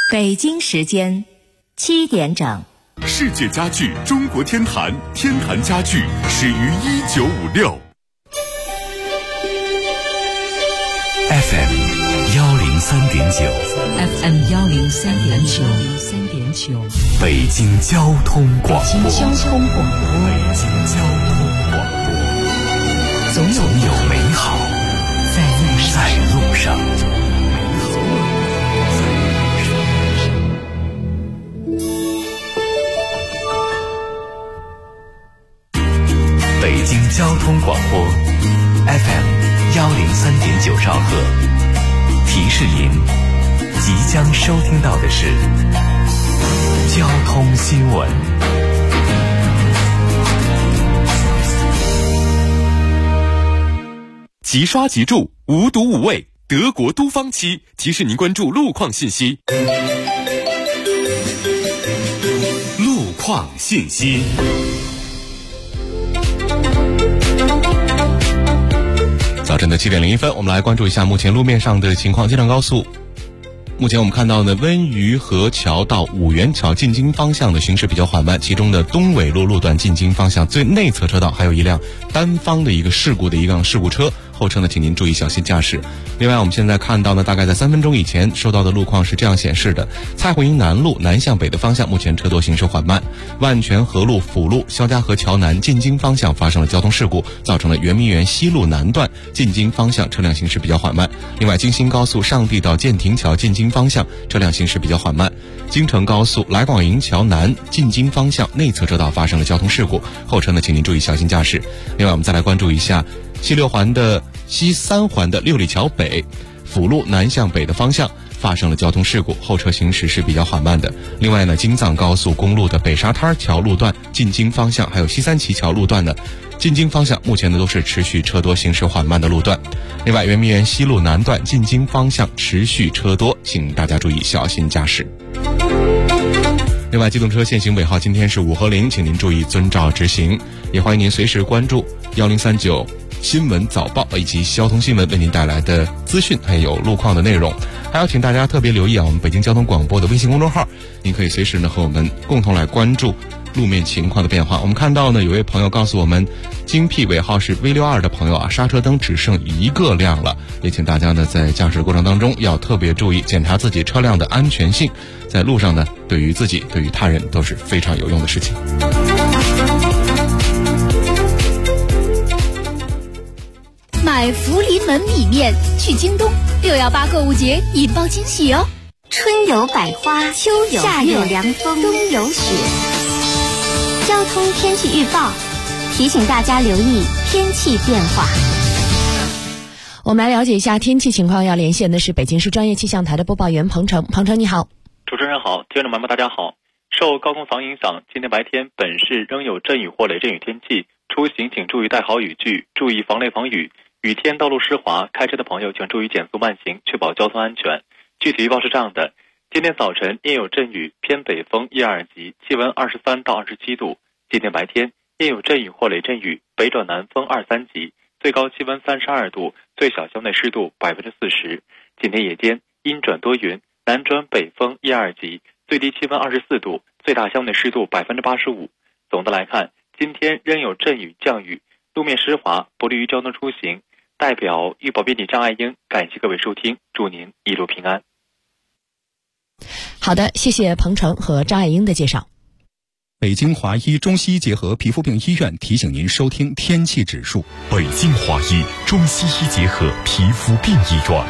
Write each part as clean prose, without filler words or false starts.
北京时间7点整。 世界家具中国天坛，天坛家具始于1956。FM 103.9 FM 103.9 北京交通广播。 北京交通广播，总有美好在路上。 北京交通广播 FM 103.9兆赫，提示您即将收听到的是交通新闻。即刷即住，无毒无畏，德国都方漆提示您关注路况信息。路况信息。早晨的7点01分，我们来关注一下目前路面上的情况。京藏高速目前我们看到呢，温榆河桥到五元桥进京方向的行驶比较缓慢，其中的东纬路路段进京方向最内侧车道还有一辆单方的一个事故车，后车呢请您注意小心驾驶。另外我们现在看到呢，大概在3分钟以前收到的路况是这样显示的：蔡胡营南路南向北的方向目前车多行驶缓慢，万泉河路辅路肖家河桥南进京方向发生了交通事故，造成了圆明园西路南段进京方向车辆行驶比较缓慢。另外京新高速上地到建亭桥进京方向车辆行驶比较缓慢，京承高速来广营桥南进京方向内侧车道发生了交通事故，后车呢请您注意小心驾驶。另外我们再来关注一下西3环的六里桥北辅路南向北的方向发生了交通事故，后车行驶是比较缓慢的。另外呢，京藏高速公路的北沙滩桥路段进京方向还有西三旗桥路段的进京方向目前呢都是持续车多行驶缓慢的路段。另外圆明园西路南段进京方向持续车多，请大家注意小心驾驶。另外机动车限行尾号今天是5和0，请您注意遵照执行。也欢迎您随时关注1039新闻早报以及交通新闻为您带来的资讯还有路况的内容。还要请大家特别留意我们北京交通广播的微信公众号，您可以随时呢和我们共同来关注路面情况的变化。我们看到呢，有位朋友告诉我们，京 P 尾号是 V62的朋友刹车灯只剩1个亮了，也请大家呢在驾驶过程当中要特别注意检查自己车辆的安全性，在路上呢对于自己对于他人都是非常有用的事情。 买福临门米面去京东，618购物节引爆惊喜哦！ 春有百花，秋有夏有凉风，冬有雪。交通天气预报提醒大家留意天气变化。 我们来了解一下天气情况，要连线的是北京市专业气象台的播报员彭程。彭程你好。 主持人好，听众朋友们大家好。受高空防影响，今天白天本市仍有阵雨或雷阵雨天气，出行请注意带好雨具，注意防雷防雨。雨天道路湿滑，开车的朋友请注意减速慢行，确保交通安全。具体预报是这样的：今天早晨阴有阵雨，偏北风1、2级，气温23到27度。今天白天阴有阵雨或雷阵雨，北转南风2、3级，最高气温32度，最小相对湿度40%。今天夜间阴转多云，南转北风1、2级，最低气温24度，最大相对湿度85%。总的来看，今天仍有阵雨降雨，路面湿滑，不利于交通出行。代表预报编辑张爱英感谢各位收听，祝您一路平安。 好的，谢谢彭程和张爱英的介绍。 北京华医中西医结合皮肤病医院提醒您收听天气指数。 北京华医中西医结合皮肤病医院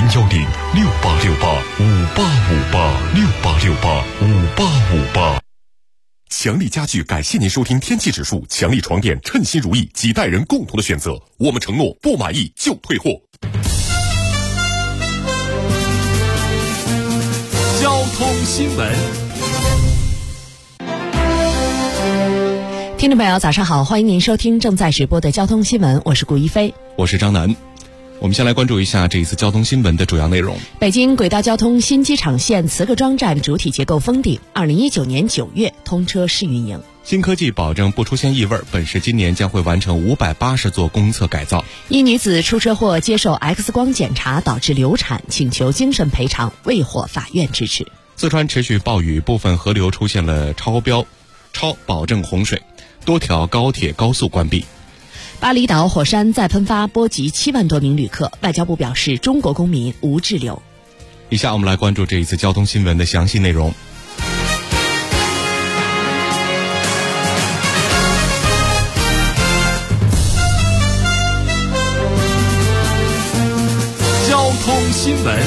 ，010-6868-5858，6868-5858。强力家具感谢您收听天气指数，强力床垫称心如意，几代人共同的选择，我们承诺不满意就退货。交通新闻， 听众朋友早上好，欢迎您收听正在直播的交通新闻，我是顾一飞， 我是张楠。我们先来关注一下这一次交通新闻的主要内容。 北京轨道交通新机场线磁各庄站主体结构封顶，2019年9月通车试运营。 新科技保证不出现异味，本市今年将会完成580座公厕改造。 一女子出车祸接受 X 光检查导致流产，请求精神赔偿，未获法院支持。 四川持续暴雨，部分河流出现了超保证洪水，多条高铁高速关闭。 巴厘岛火山再喷发，波及7万多名旅客。外交部表示，中国公民无滞留。 以下我们来关注这一次交通新闻的详细内容。 交通新闻。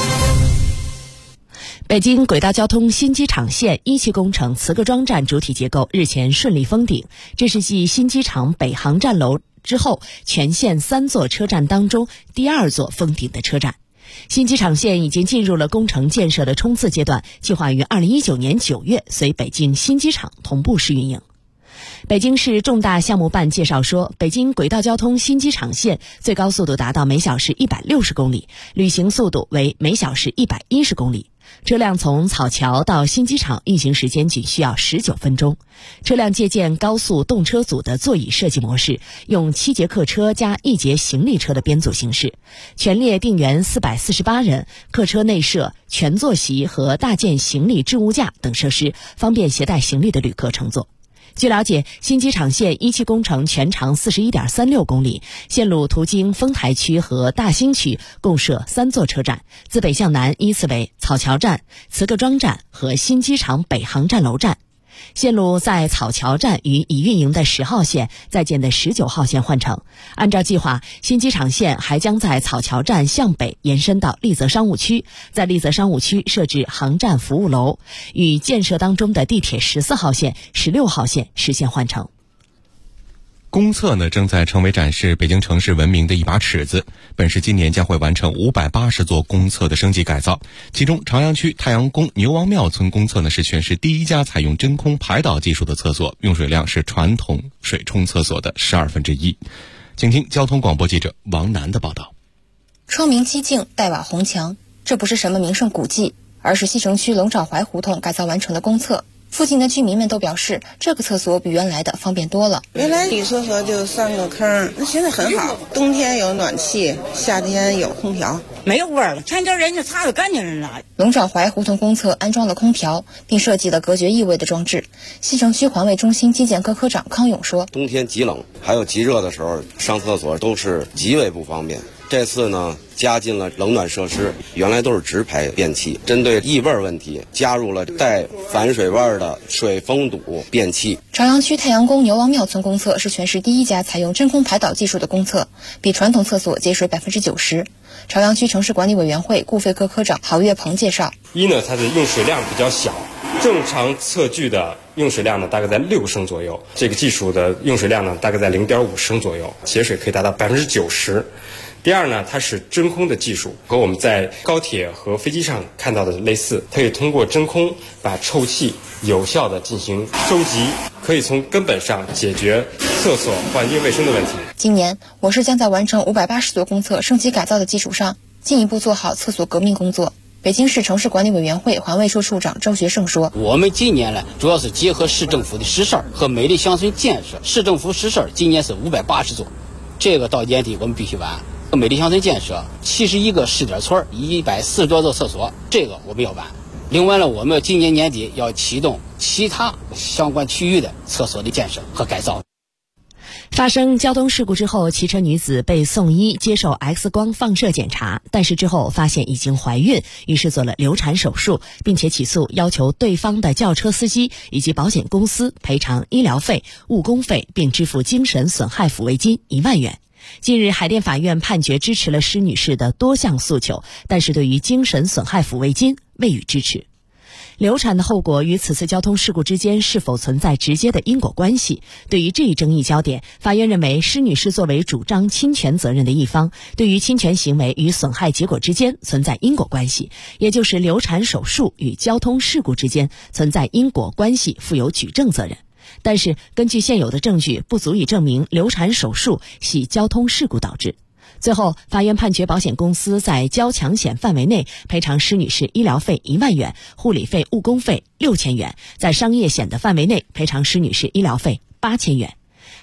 北京轨道交通新机场线1期工程慈各庄站主体结构日前顺利封顶，这是继新机场北航站楼之后，全线3座车站当中第2座封顶的车站。新机场线已经进入了工程建设的冲刺阶段，计划于2019年9月随北京新机场同步试运营。北京市重大项目办介绍说，北京轨道交通新机场线最高速度达到每小时160公里，旅行速度为每小时110公里。车辆从草桥到新机场运行时间仅需要19分钟。车辆借鉴高速动车组的座椅设计模式，用7节客车加1节行李车的编组形式，全列定员448人，客车内设全座席和大件行李置物架等设施，方便携带行李的旅客乘坐。据了解，新机场线1期工程全长41.36公里，线路途经丰台区和大兴区，共设3座车站，自北向南依次为草桥站、慈各庄站和新机场北航站楼站。线路在草桥站与已运营的10号线、在建的19号线换乘。按照计划，新机场线还将在草桥站向北延伸到丽泽商务区，在丽泽商务区设置航站服务楼，与建设当中的地铁14号线、16号线实现换乘。 公厕呢正在成为展示北京城市文明的一把尺子，本市今年将会完成580座公厕的升级改造，其中朝阳区太阳宫牛王庙村公厕呢是全市第1家采用真空排导技术的厕所，用水量是传统水冲厕所的1/12。请听交通广播记者王楠的报道。 窗明几净，带瓦红墙，这不是什么名胜古迹，而是西城区龙爪槐胡同改造完成的公厕。附近的居民们都表示，这个厕所比原来的方便多了。 原来女厕所就3个坑，那现在很好，冬天有暖气，夏天有空调， 没有味儿了，前脚人家擦得干净人了。 龙爪槐胡同公厕安装了空调，并设计了隔绝异味的装置。西城区环卫中心基建科科长康勇说， 冬天极冷还有极热的时候，上厕所都是极为不方便。这次呢，加进了冷暖设施，原来都是直排便器，针对异味问题，加入了带反水味的水封堵便器。 朝阳区太阳宫牛王庙村公厕是全市第1家采用真空排导技术的公厕，比传统厕所节水90%。朝阳区城市管理委员会顾费科科长郝月鹏介绍， 一呢，它的用水量比较小，正常测距的用水量呢大概在6升左右，这个技术的用水量呢大概在0.5升左右，节水可以达到90%。第二呢，它是真空的技术，和我们在高铁和飞机上看到的类似，它可以通过真空把臭气有效的进行收集，可以从根本上解决厕所环境卫生的问题。 今年我市将在完成580座公厕升级改造的基础上，进一步做好厕所革命工作。北京市城市管理委员会环卫处处长周学胜说， 我们今年呢主要是结合市政府的实事和美丽乡村建设，市政府实事今年是580座，这个到年底我们必须完。美丽乡村建设71个试点村，140多座厕所，这个我们要完。另外呢，我们今年年底要启动其他相关区域的厕所的建设和改造。 发生交通事故之后，骑车女子被送医接受 X 光放射检查，但是之后发现已经怀孕，于是做了流产手术，并且起诉要求对方的轿车司机以及保险公司赔偿医疗费、误工费，并支付精神损害抚慰金1万元。近日，海淀法院判决支持了施女士的多项诉求，但是对于精神损害抚慰金未予支持。流产的后果与此次交通事故之间是否存在直接的因果关系？对于这一争议焦点，法院认为施女士作为主张侵权责任的一方，对于侵权行为与损害结果之间存在因果关系，也就是流产手术与交通事故之间存在因果关系，负有举证责任。但是根据现有的证据，不足以证明流产手术系交通事故导致。最后，法院判决保险公司在交强险范围内赔偿施女士医疗费1万元、护理费、误工费6000元，在商业险的范围内赔偿施女士医疗费8000元。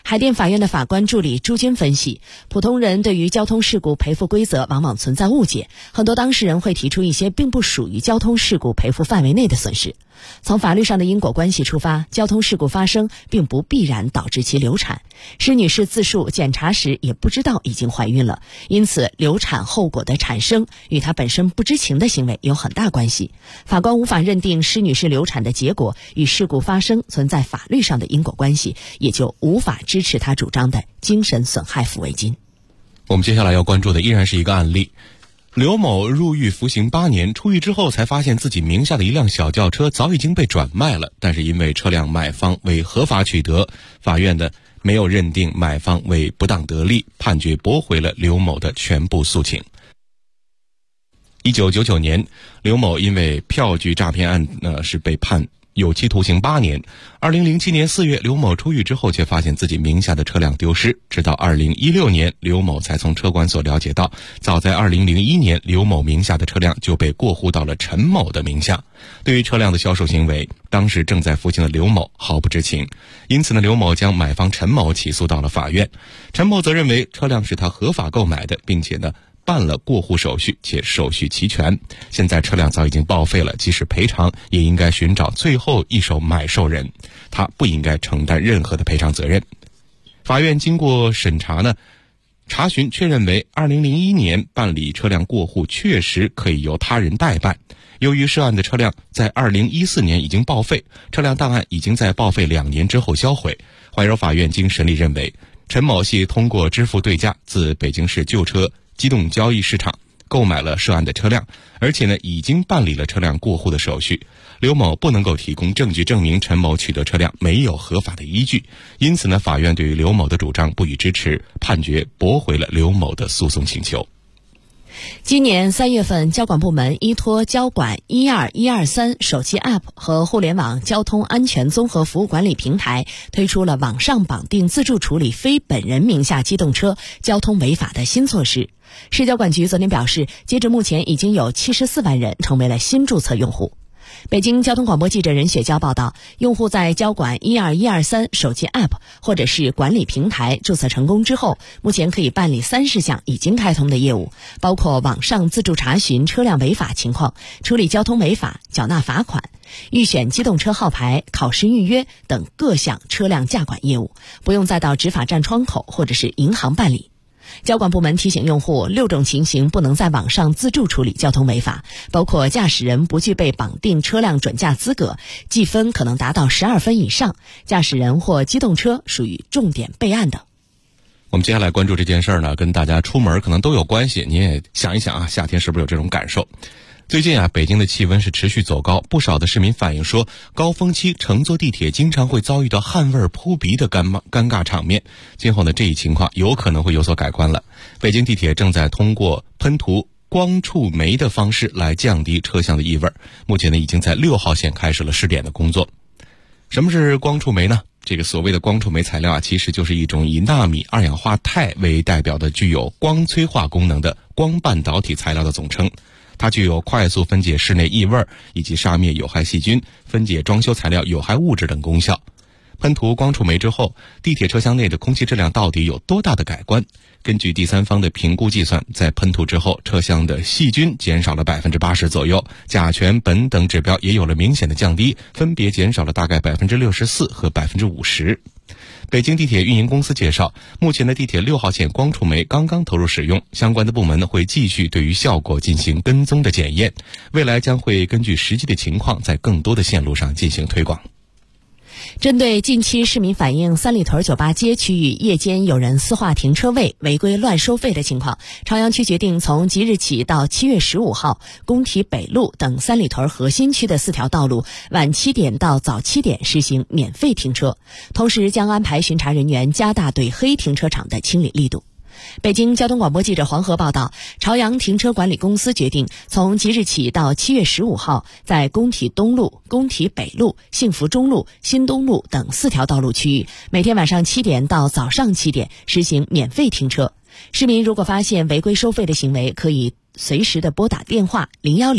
海淀法院的法官助理朱军分析，普通人对于交通事故赔付规则往往存在误解，很多当事人会提出一些并不属于交通事故赔付范围内的损失。从法律上的因果关系出发，交通事故发生并不必然导致其流产。施女士自述检查时也不知道已经怀孕了，因此流产后果的产生与她本身不知情的行为有很大关系。法官无法认定施女士流产的结果与事故发生存在法律上的因果关系，也就无法支持她主张的精神损害抚慰金。 我们接下来要关注的依然是一个案例。刘某入狱服刑8年，出狱之后才发现自己名下的一辆小轿车早已经被转卖了，但是因为车辆买方为合法取得，法院呢没有认定买方为不当得利，判决驳回了刘某的全部诉请。1999年，刘某因为票据诈骗案是被判有期徒刑8年。2007年4月，刘某出狱之后却发现自己名下的车辆丢失，直到2016年，刘某才从车管所了解到，早在2001年，刘某名下的车辆就被过户到了陈某的名下。对于车辆的销售行为，当时正在服刑的刘某毫不知情，因此呢，刘某将买方陈某起诉到了法院。陈某则认为车辆是他合法购买的，并且呢办了过户手续，且手续齐全。现在车辆早已经报废了，即使赔偿也应该寻找最后一手买受人，他不应该承担任何的赔偿责任。法院经过审查呢，查询确认为2001年办理车辆过户确实可以由他人代办。由于涉案的车辆在2014年已经报废，车辆档案已经在报废2年之后销毁。怀柔法院经审理认为，陈某系通过支付对价自北京市旧车机动交易市场购买了涉案的车辆，而且呢已经办理了车辆过户的手续。刘某不能够提供证据证明陈某取得车辆没有合法的依据，因此呢，法院对于刘某的主张不予支持，判决驳回了刘某的诉讼请求。 今年3月份，交管部门依托交管12123手机 App 和互联网交通安全综合服务管理平台，推出了网上绑定自助处理非本人名下机动车交通违法的新措施。市交管局昨天表示，截至目前已经有74万人成为了新注册用户。北京交通广播记者任雪娇报道，用户在交管12123手机 App 或者是管理平台注册成功之后，目前可以办理30项已经开通的业务，包括网上自助查询车辆违法情况、处理交通违法、缴纳罚款、预选机动车号牌、考试预约等各项车辆驾管业务，不用再到执法站窗口或者是银行办理。交管部门提醒用户，6种情形不能在网上自助处理交通违法，包括驾驶人不具备绑定车辆准驾资格，记分可能达到12分以上，驾驶人或机动车属于重点备案等。 我们接下来关注这件事呢，跟大家出门可能都有关系，你也想一想啊，夏天是不是有这种感受？最近啊，北京的气温是持续走高，不少的市民反映说，高峰期乘坐地铁经常会遭遇到汗味扑鼻的尴尬场面。今后呢，这一情况有可能会有所改观了。北京地铁正在通过喷涂光触媒的方式来降低车厢的异味，目前呢，已经在6号线开始了试点的工作。什么是光触媒呢？这个所谓的光触媒材料啊，其实就是一种以纳米二氧化钛为代表的具有光催化功能的光半导体材料的总称。它具有快速分解室内异味以及杀灭有害细菌、分解装修材料有害物质等功效。喷涂光触媒之后，地铁车厢内的空气质量到底有多大的改观？根据第三方的评估计算，在喷涂之后，车厢的细菌减少了80%左右，甲醛、苯等指标也有了明显的降低，分别减少了大概64%和50%。北京地铁运营公司介绍，目前的地铁6号线光触媒刚刚投入使用，相关的部门会继续对于效果进行跟踪的检验，未来将会根据实际的情况在更多的线路上进行推广。 针对近期市民反映三里屯酒吧街区域夜间有人私划停车位、违规乱收费的情况，朝阳区决定从即日起到7月15号，工体北路等三里屯核心区的4条道路晚7点到早7点实行免费停车，同时将安排巡查人员加大对黑停车场的清理力度。北京交通广播记者黄河报道，朝阳停车管理公司决定从即日起到7月15号，在工体东路、工体北路、幸福中路、新东路等4条道路区域，每天晚上7点到早上7点实行免费停车。市民如果发现违规收费的行为，可以随时的拨打电话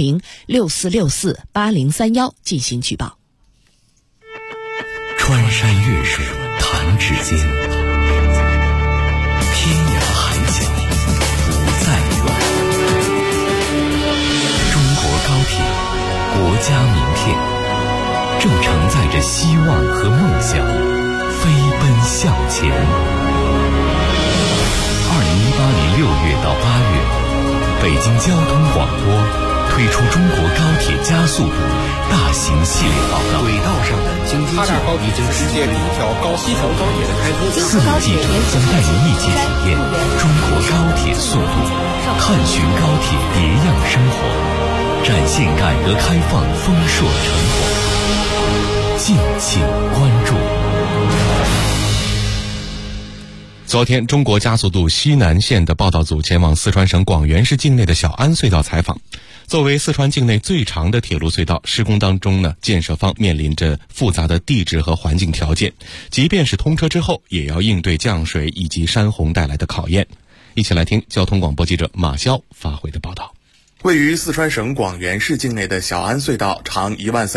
010-6464-8031进行举报。 穿山越水谈指间， 家名片，正承载着希望和梦想，飞奔向前。2018年6月到8月，北京交通广播推出中国高铁加速度大型系列报道。轨道上的京津冀高铁是世界第一条西条高铁的开通。4路记者将带您一起体验中国高铁速度，探寻高铁别样生活，展现改革开放丰硕成果。敬请关注。 昨天，中国加速度西南线的报道组前往四川省广元市境内的小安隧道采访。作为四川境内最长的铁路隧道，施工当中呢，建设方面临着复杂的地质和环境条件，即便是通车之后，也要应对降水以及山洪带来的考验。一起来听交通广播记者马潇发回的报道。 位于四川省广元市境内的小安隧道长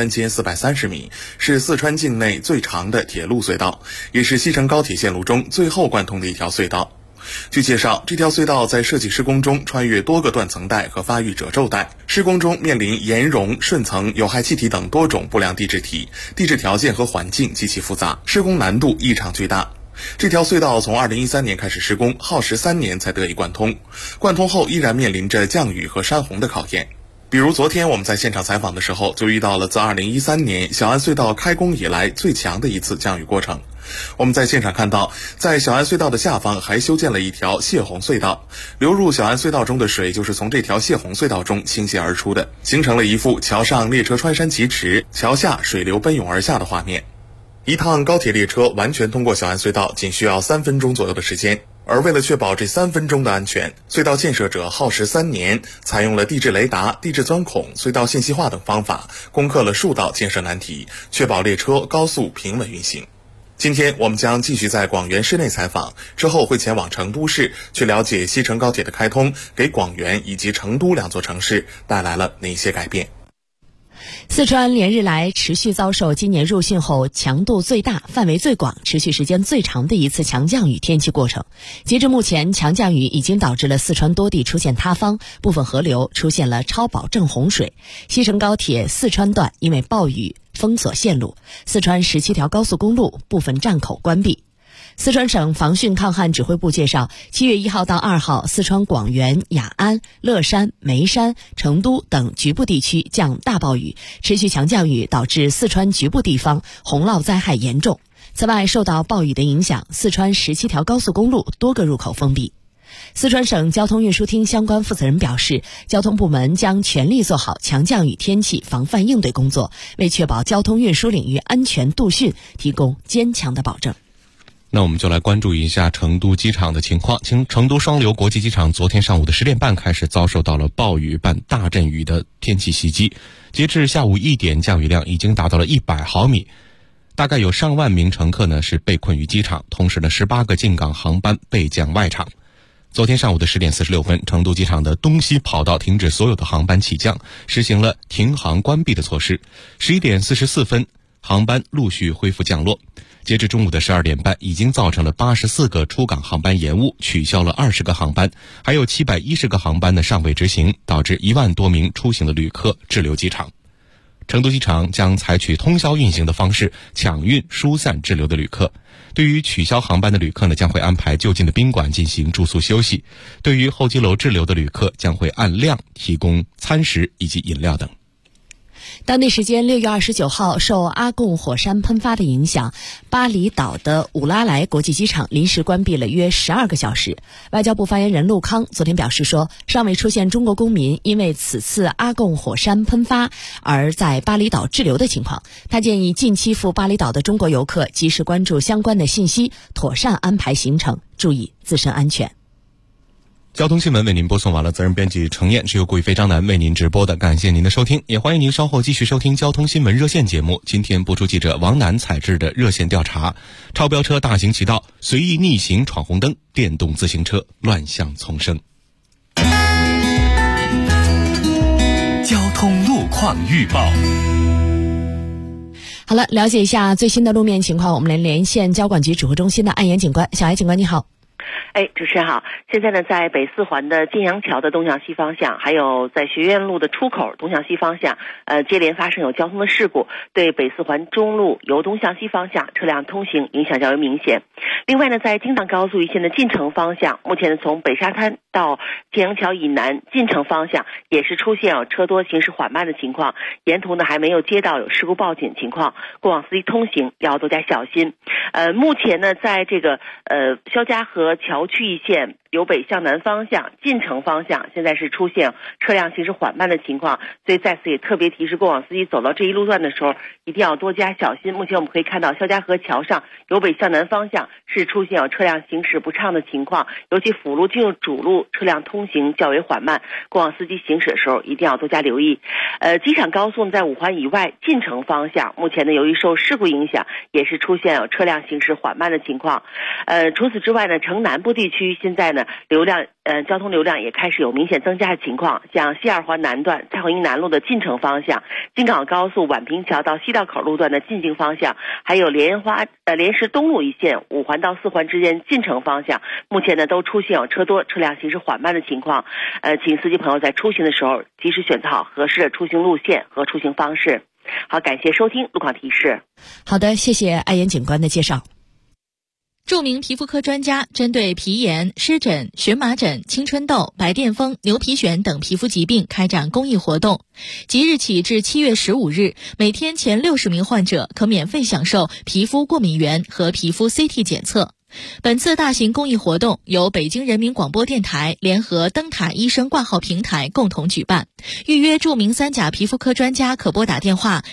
13430米，是四川境内最长的铁路隧道，也是西成高铁线路中最后贯通的一条隧道。据介绍，这条隧道在设计施工中穿越多个断层带和发育褶皱带，施工中面临岩溶、顺层、有害气体等多种不良地质体，地质条件和环境极其复杂，施工难度异常巨大。这条隧道从2013年开始施工，耗时3年才得以贯通。贯通后依然面临着降雨和山洪的考验。比如昨天我们在现场采访的时候，就遇到了自2013年小安隧道开工以来最强的一次降雨过程。我们在现场看到，在小安隧道的下方还修建了一条泄洪隧道，流入小安隧道中的水就是从这条泄洪隧道中倾泻而出的，形成了一幅桥上列车穿山启齿，桥下水流奔涌而下的画面。一趟高铁列车完全通过小安隧道仅需要3分钟左右的时间，而为了确保这3分钟的安全，隧道建设者耗时3年，采用了地质雷达、地质钻孔、隧道信息化等方法，攻克了数道建设难题，确保列车高速平稳运行。今天我们将继续在广元市内采访，之后会前往成都市，去了解西成高铁的开通给广元以及成都2座城市带来了哪些改变。 四川连日来持续遭受今年入汛后强度最大、范围最广、持续时间最长的一次强降雨天气过程。截至目前，强降雨已经导致了四川多地出现塌方，部分河流出现了超保证洪水。西成高铁四川段因为暴雨封锁线路，四川17条高速公路部分站口关闭。四川省防汛抗旱指挥部介绍，7月1号到2号，四川广元、雅安、乐山、眉山、成都等局部地区降大暴雨，持续强降雨导致四川局部地方洪涝灾害严重。此外，受到暴雨的影响，四川17条高速公路多个入口封闭。四川省交通运输厅相关负责人表示，交通部门将全力做好强降雨天气防范应对工作，为确保交通运输领域安全度汛提供坚强的保证。 那我们就来关注一下成都机场的情况。成都双流国际机场昨天上午的10点半开始遭受到了暴雨伴大阵雨的天气袭击，截至下午1点，降雨量已经达到了100毫米，大概有上万名乘客呢是被困于机场，同时呢18个进港航班被降外场。昨天上午的10点46分，成都机场的东西跑道停止所有的航班起降，实行了停航关闭的措施。11点44分，航班陆续恢复降落。截至中午的12点半，已经造成了84个出港航班延误，取消了20个航班，还有710个航班呢尚未执行，导致1万多名出行的旅客滞留机场。成都机场将采取通宵运行的方式抢运疏散滞留的旅客。对于取消航班的旅客呢，将会安排就近的宾馆进行住宿休息。对于候机楼滞留的旅客，将会按量提供餐食以及饮料等。 当地时间6月29号，受阿贡火山喷发的影响，巴厘岛的武拉莱国际机场临时关闭了约12个小时。外交部发言人陆康昨天表示说，尚未出现中国公民因为此次阿贡火山喷发而在巴厘岛滞留的情况。他建议近期赴巴厘岛的中国游客及时关注相关的信息，妥善安排行程，注意自身安全。 交通新闻为您播送完了，责任编辑程燕，是由顾宇飞、张楠为您直播的，感谢您的收听，也欢迎您稍后继续收听交通新闻热线节目。今天播出记者王楠采制的热线调查：超标车大行其道，随意逆行闯红灯，电动自行车乱象丛生。 交通路况预报。 好了，了解一下最新的路面情况，我们来连线交管局指挥中心的安岩警官。小艾警官你好。 主持人好。现在呢，在北四环的晋阳桥的东向西方向，还有在学院路的出口东向西方向，接连发生有交通的事故，对北四环中路由东向西方向车辆通行影响较为明显。另外呢，在京藏高速一线的进城方向，目前呢从北沙滩到晋阳桥以南进城方向也是出现有车多行驶缓慢的情况，沿途呢还没有接到有事故报警情况，过往司机通行要多加小心。目前呢，在这个肖家河桥区一线由北向南方向进城方向，现在是出现车辆行驶缓慢的情况，所以在此也特别提示过往司机走到这一路段的时候一定要多加小心。目前我们可以看到肖家河桥上由北向南方向是出现有车辆行驶不畅的情况，尤其辅路进入主路车辆通行较为缓慢，过往司机行驶的时候一定要多加留意。机场高速在五环以外进城方向，目前呢由于受事故影响，也是出现有车辆行驶缓慢的情况。除此之外呢，城南部地区现在呢交通流量也开始有明显增加的情况，像西二环南段蔡锺营南路的进城方向，京港高速宛平桥到西道口路段的进京方向，还有莲石东路一线五环到四环之间进城方向，目前呢都出现有车多车辆行驶缓慢的情况。请司机朋友在出行的时候及时选择好合适的出行路线和出行方式。好，感谢收听路况提示。 好的，谢谢艾妍警官的介绍。 著名皮肤科专家针对皮炎、湿疹、荨麻疹、青春痘、白癜风、牛皮癣等皮肤疾病开展公益活动。即日起至7月15日，每天前60名患者可免费享受皮肤过敏原和皮肤 CT 检测。本次大型公益活动由北京人民广播电台联合灯塔医生挂号平台共同举办。预约著名三甲皮肤科专家可拨打电话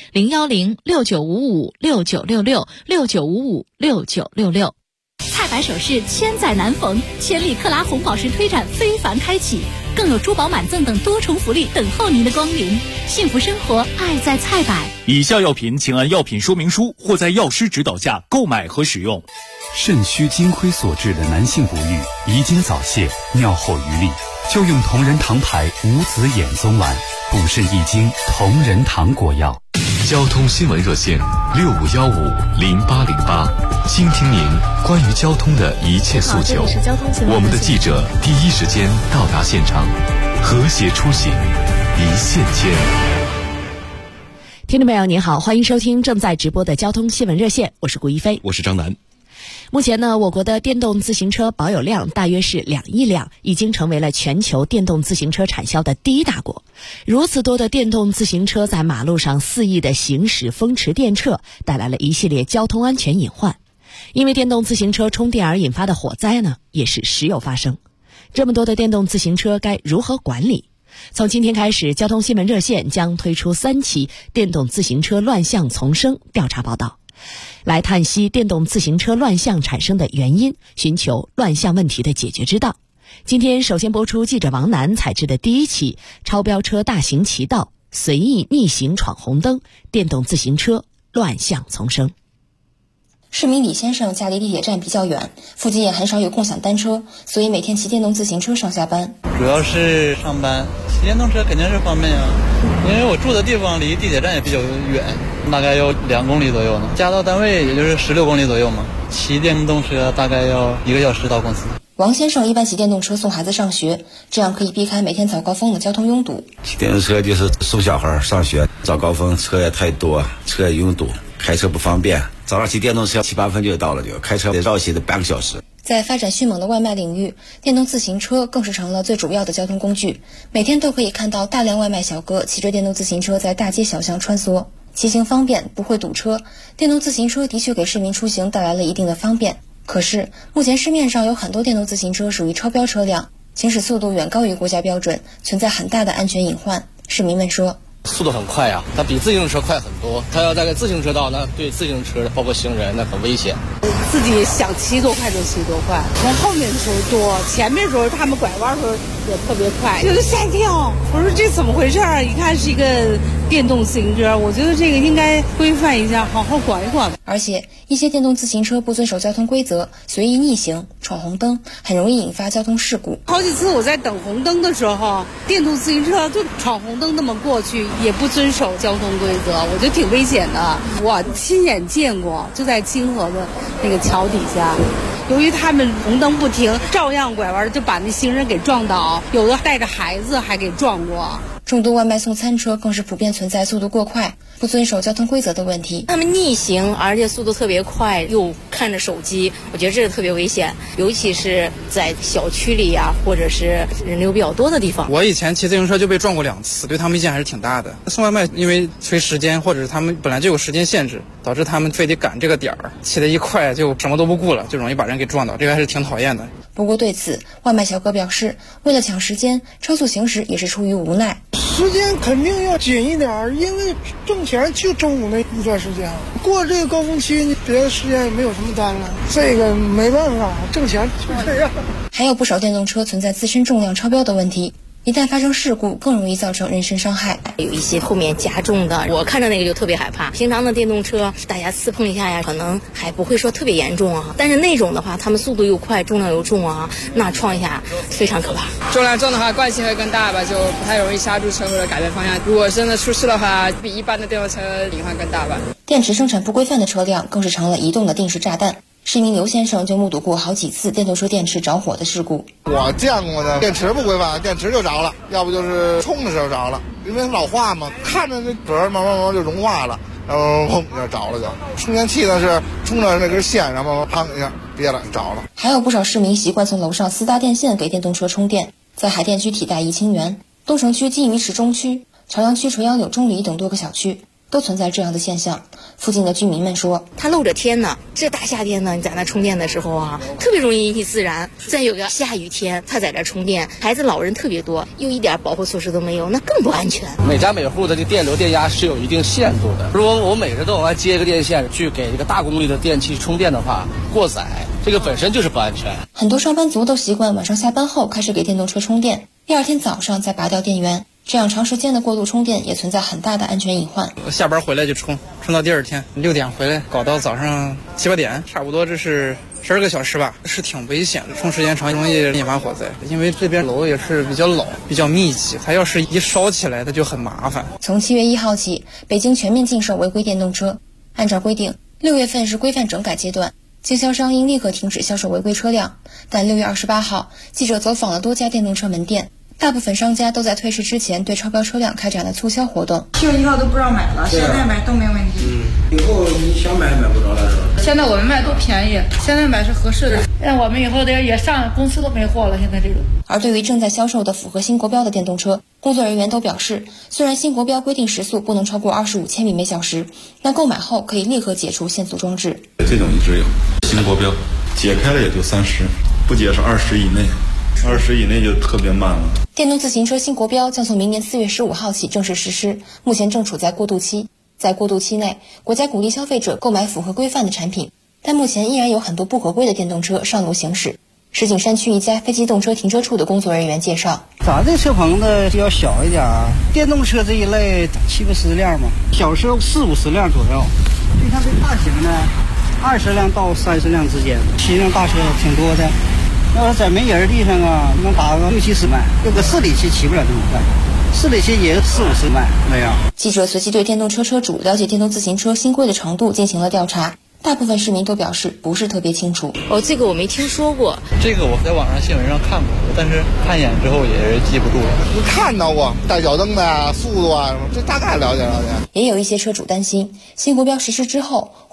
010-6955-6966 菜百首饰千载难逢，千里克拉红宝石推展非凡开启，更有珠宝满赠等多重福利等候您的光临。幸福生活，爱在菜百。 以下药品请按药品说明书或在药师指导下购买和使用。 肾虚金亏所致的男性不育、遗精早泄、尿后余力，就用同仁堂牌无子衍宗丸，补肾益精同仁堂果药。 交通新闻热线65150808，倾听您关于交通的一切诉求。我们的记者第一时间到达现场，和谐出行，一线牵。 听众朋友您好，欢迎收听正在直播的交通新闻热线，我是顾一飞， 我是张楠。 目前呢，我国的电动自行车保有量大约是2亿辆，已经成为了全球电动自行车产销的第一大国。如此多的电动自行车在马路上肆意的行驶风驰电掣，带来了一系列交通安全隐患。因为电动自行车充电而引发的火灾呢，也是时有发生。这么多的电动自行车该如何管理？从今天开始，交通新闻热线将推出3期电动自行车乱象丛生调查报道，来探析电动自行车乱象产生的原因，寻求乱象问题的解决之道。今天首先播出记者王楠采制的第1期超标车大行其道，随意逆行闯红灯，电动自行车乱象丛生。 市民李先生家离地铁站比较远，附近也很少有共享单车，所以每天骑电动自行车上下班。 主要是上班，骑电动车肯定是方便啊，因为我住的地方离地铁站也比较远，大概要2公里左右呢，家到单位也就是16公里左右嘛。骑电动车大概要1个小时到公司。 王先生一般骑电动车送孩子上学，这样可以避开每天早高峰的交通拥堵。 骑电动车就是送小孩上学，早高峰车也太多，车也拥堵，开车不方便。早上骑电动车7、8分就到了，就开车得绕行的半个小时。 在发展迅猛的外卖领域，电动自行车更是成了最主要的交通工具。每天都可以看到大量外卖小哥骑着电动自行车在大街小巷穿梭，骑行方便，不会堵车。电动自行车的确给市民出行带来了一定的方便。可是目前市面上有很多电动自行车属于超标车辆，行驶速度远高于国家标准，存在很大的安全隐患。市民们说， 速度很快啊，它比自行车快很多。它要在个自行车道，那对自行车包括行人那很危险。 自己想骑多快就骑多快，从后面的时候多，前面的时候他们拐弯的时候也特别快，就是吓一跳。我说这怎么回事儿？一看是一个电动自行车，我觉得这个应该规范一下，好好管一管。 而且一些电动自行车不遵守交通规则，随意逆行、闯红灯，很容易引发交通事故。 好几次我在等红灯的时候，电动自行车就闯红灯那么过去，也不遵守交通规则，我觉得挺危险的。我亲眼见过，就在清河的那个桥底下， 由于他们红灯不停，照样拐弯，就把那行人给撞倒，有的带着孩子还给撞过。 众多外卖送餐车更是普遍存在速度过快、不遵守交通规则的问题。 他们逆行，而且速度特别快，又看着手机，我觉得这个特别危险，尤其是在小区里呀，或者是人流比较多的地方。 我以前骑自行车就被撞过2次，对他们意见还是挺大的。送外卖因为催时间，或者是他们本来就有时间限制，导致他们非得赶这个点儿，骑得一快就什么都不顾了，就容易把人给撞倒，这个还是挺讨厌的。 不过对此，外卖小哥表示，为了抢时间，超速行驶也是出于无奈。 时间肯定要紧一点，因为挣钱就中午那一段时间，过这个高峰期，别的时间也没有什么单了，这个没办法，挣钱就这样。 还有不少电动车存在自身重量超标的问题。一旦发生事故，更容易造成人身伤害。 有一些后面加重的，我看着那个就特别害怕。平常的电动车，大家刺碰一下呀，可能还不会说特别严重啊。但是那种的话，他们速度又快，重量又重啊，那撞一下非常可怕。 重量重的话，惯性会更大吧，就不太容易刹住车或者改变方向。如果真的出事的话，比一般的电动车隐患更大吧。 电池生产不规范的车辆更是成了移动的定时炸弹。市民刘先生就目睹过好几次电动车电池着火的事故。 我见过的电池不规范，电池就着了，要不就是充的时候着了，因为老化嘛，看着这壳慢慢就融化了，然后砰就着了就。充电器呢是充着那根线，然后砰一下憋了着了。 还有不少市民习惯从楼上私搭电线给电动车充电，在海淀区体大怡清园、东城区缙云池中区、朝阳区垂杨柳中里等多个小区都存在这样的现象。附近的居民们说， 它露着天呢，这大夏天呢，你在那充电的时候啊，特别容易引起自燃。再有个下雨天，他在这充电，孩子老人特别多，又一点保护措施都没有，那更不安全。 每家每户的这电流电压是有一定限度的，如果我每人都往外接一个电线去给这个大功率的电器充电的话，过载，这个本身就是不安全。 很多上班族都习惯晚上下班后开始给电动车充电，第二天早上再拔掉电源。这样长时间的过度充电也存在很大的安全隐患。 下班回来就充到第二天6点回来，搞到早上7、8点，差不多这是12个小时吧，是挺危险的。充时间长容易引发火灾，因为这边楼也是比较老、比较密集，它要是一烧起来，它就很麻烦。 从7月1号起，北京全面禁售违规电动车。按照规定，6月份是规范整改阶段，经销商应立刻停止销售违规车辆。但6月28号，记者走访了多家电动车门店。大部分商家都在退市之前对超标车辆开展了促销活动。 7月1号都不让买了，现在买都没问题。 以后你想买买不着了是吧？ 现在我们卖都便宜，现在买是合适的。那我们以后也上公司都没货了，现在这种。 而对于正在销售的符合新国标的电动车，工作人员都表示，虽然新国标规定时速不能超过25千米每小时，但购买后可以立刻解除限速装置。 这种一直有，新国标解开了也就30，不解是20以内。20以内就特别慢了。 电动自行车新国标将从明年4月15号起正式实施，目前正处在过渡期。在过渡期内，国家鼓励消费者购买符合规范的产品，但目前依然有很多不合规的电动车上路行驶。石景山区一家非机动车停车处的工作人员介绍， 咱这车棚的就要小一点，电动车这一类7、80辆嘛，小车40、50辆左右。就像这大型的20辆到30辆之间，骑辆大车挺多的。要是在没人地上啊，能打个60、70迈，这个4里期骑不了这么快，4里期也40、50迈那样。 记者随即对电动车车主了解电动自行车新规的程度进行了调查，大部分市民都表示不是特别清楚。 这个我没听说过。 这个我在网上新闻上看过，但是看一眼之后也是记不住了。 看到过带脚蹬的啊，速度啊，这大概了解了解。 也有一些车主担心，新国标实施之后